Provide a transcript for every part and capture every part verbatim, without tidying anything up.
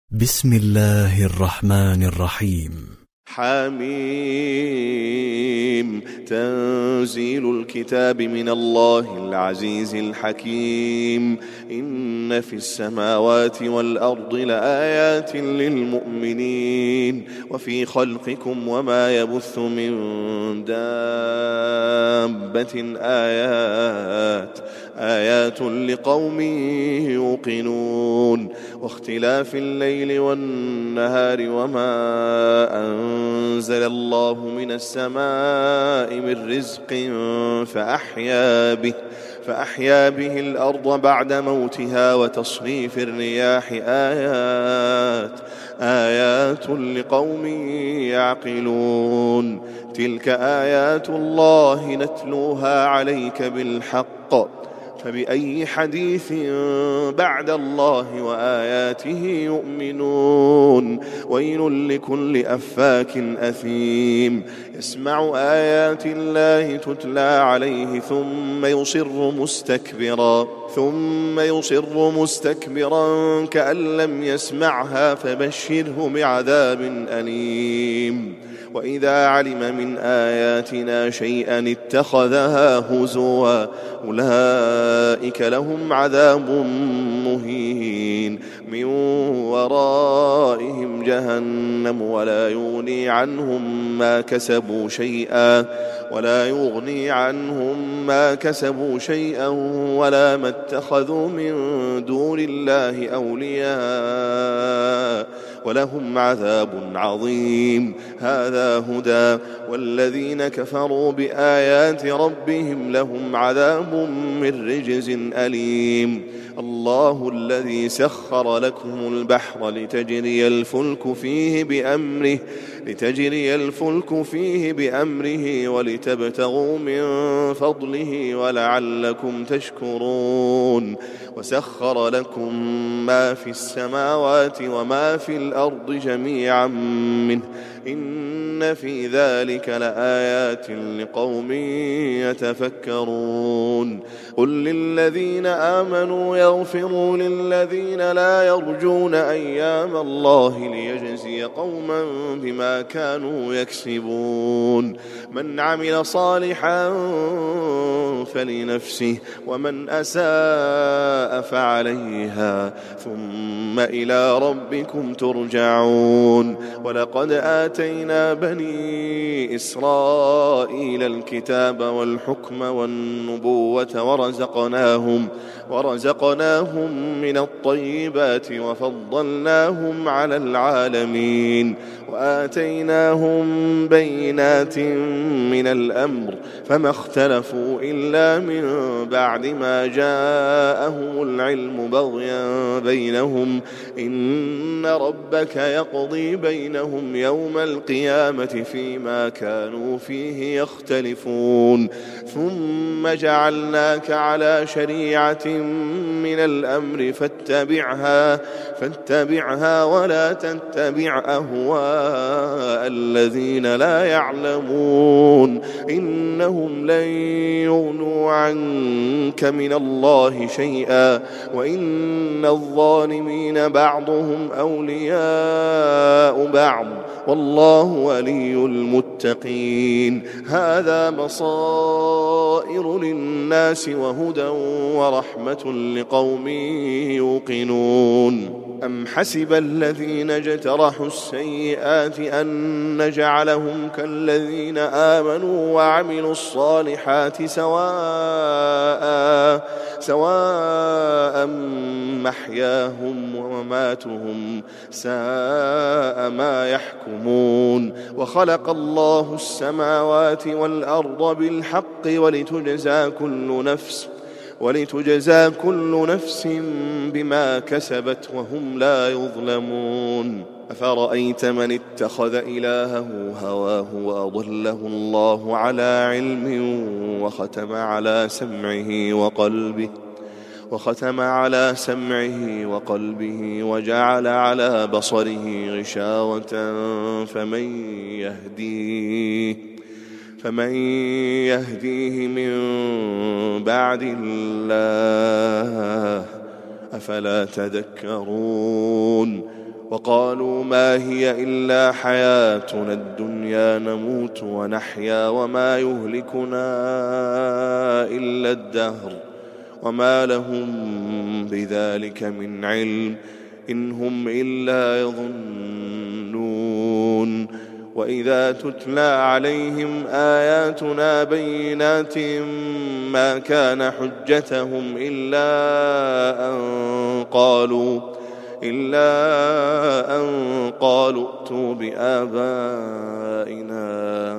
بسم الله الرحمن الرحيم. حميم. تنزيل الكتاب من الله العزيز الحكيم. إن في السماوات والأرض لآيات للمؤمنين وفي خلقكم وما يبث من دابة آيات آيات لقوم يوقنون. واختلاف الليل والنهار وما أنزل الله من السماء من رزق فأحيا به فأحيا به الأرض بعد موتها وتصريف الرياح آيات آيات لقوم يعقلون. تلك آيات الله نتلوها عليك بالحق، فبأي حديث بعد الله وآياته يؤمنون. ويل لكل أفاك أثيم يسمع آيات الله تتلى عليه ثم يصر مستكبرا ثم يصر مستكبرا كأن لم يسمعها فبشره بعذاب أليم. وإذا علم من آياتنا شيئا اتخذها هزوا أولئك لهم عذاب مهين من ورائهم جهنم ولا يغني عنهم ما كسبوا شيئا ولا يغني عنهم ما كسبوا شيئا ولا ما اتخذوا من دون الله أولياء ولهم عذاب عظيم. هذا هدى والذين كفروا بآيات ربهم لهم عذاب من رجز أليم. الله الذي سخر لكم البحر لتجري الفلك فيه بأمره لتجري الفلك فيه بأمره ولتبتغوا من فضله ولعلكم تشكرون. وسخر لكم ما في السماوات وما في الأرض جميعا منه إن في ذلك لآيات لقوم يتفكرون. قل للذين آمنوا يغفروا للذين لا يرجون أيام الله ليجزي قوما بما كانوا يكسبون. من عمل صالحا فلنفسه ومن أساء فعليها ثم إلى ربكم ترجعون. ولقد آتينا بني إسرائيل الكتاب والحكم والنبوة ورزقناهم ورزقناهم من الطيبات وفضلناهم على العالمين وآتيناهم بينات من الأمر فما اختلفوا إلا من بعد ما جاءهم العلم بغيا بينهم إن ربك يقضي بينهم يوم القيامة فيما كانوا فيه يختلفون. ثم جعلناك على شريعة من الأمر فاتبعها فاتبعها ولا تتبع أهواء الذين لا يعلمون إنهم لن يغنوا عنك من الله شيئا وإن الظالمين بعضهم أولياء بعض والله ولي المتقين. هذا بصائر للناس وهدى ورحمة لقوم يوقنون. أم حسب الذين اجترحوا السيئات أن نجعلهم كالذين آمنوا وعملوا الصالحات سواء سواء محياهم ومماتهم ساء ما يحكمون. وخلق الله السماوات والأرض بالحق ولتجزى كل نفس ولتجزى كل نفس بما كسبت وهم لا يظلمون. أفرأيت من اتخذ إلهه هواه وأضله الله على علم وختم على سمعه وقلبه وختم على سمعه وقلبه وجعل على بصره غشاوة فمن يهديه فمن يهديه من بعد الله أفلا تذكرون. وقالوا ما هي إلا حياتنا الدنيا نموت ونحيا وما يهلكنا إلا الدهر وما لهم بذلك من علم إن هم إلا يظنون. وإذا تتلى عليهم آياتنا بينات ما كان حجتهم إلا أن قالوا إلا أن قالوا ائتوا بآبائنا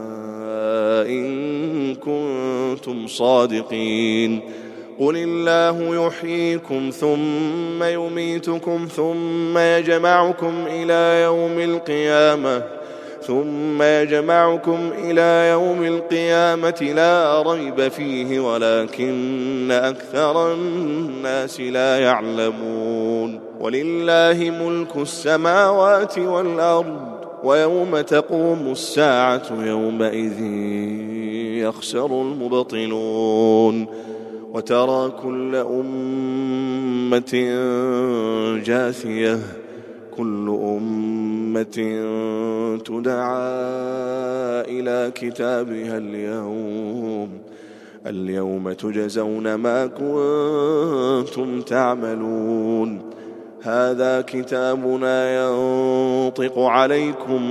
إن كنتم صادقين. قل الله يحييكم ثم يميتكم ثم يجمعكم إلى يوم القيامة ثم يجمعكم إلى يوم القيامة لا ريب فيه ولكن أكثر الناس لا يعلمون. ولله ملك السماوات والأرض ويوم تقوم الساعة يومئذ يخسر المبطلون. وترى كل أمة جاثية كل أمة تدعى إلى كتابها اليوم اليوم تجزون ما كنتم تعملون. هذا كتابنا ينطق عليكم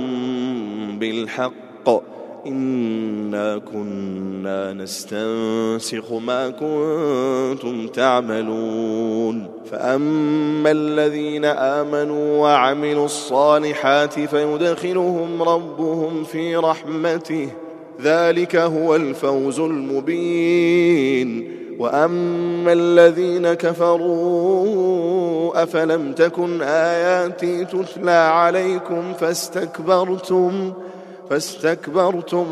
بالحق إنا كنا نستنسخ ما كنتم تعملون. فأما الذين آمنوا وعملوا الصالحات فيدخلهم ربهم في رحمته ذلك هو الفوز المبين. وأما الذين كفروا أفلم تكن آياتي تتلى عليكم فاستكبرتم فاستكبرتم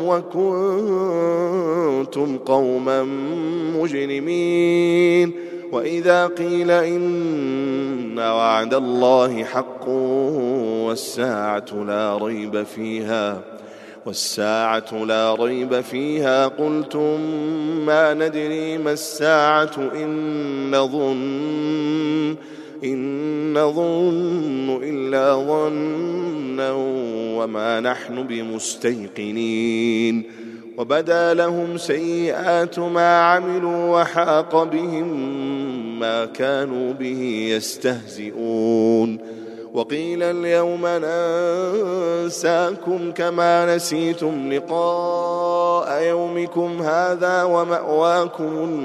وكنتم قوما مجرمين. وإذا قيل إن وعد الله حق والساعة لا ريب فيها والساعة لا ريب فيها قلتم ما ندري ما الساعة إن نظن إن نظن إلا ظنا وما نحن بمستيقنين. وبدا لهم سيئات ما عملوا وحاق بهم ما كانوا به يستهزئون. وقيل اليوم ننساكم كما نسيتم لقاء يومكم هذا ومأواكم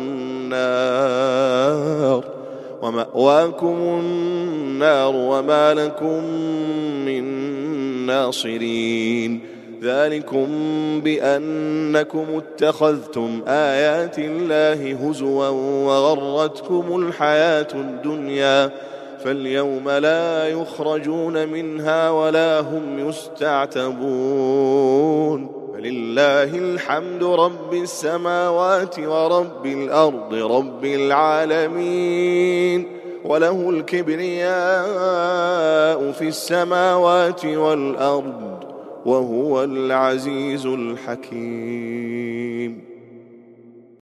النار ومأواكم النار وما لكم من ناصرين. ذلكم بأنكم اتخذتم آيات الله هزوا وغرتكم الحياة الدنيا فاليوم لا يخرجون منها ولا هم يستعتبون. فلله الحمد رب السماوات ورب الأرض رب العالمين وله الكبرياء في السماوات والأرض وهو العزيز الحكيم.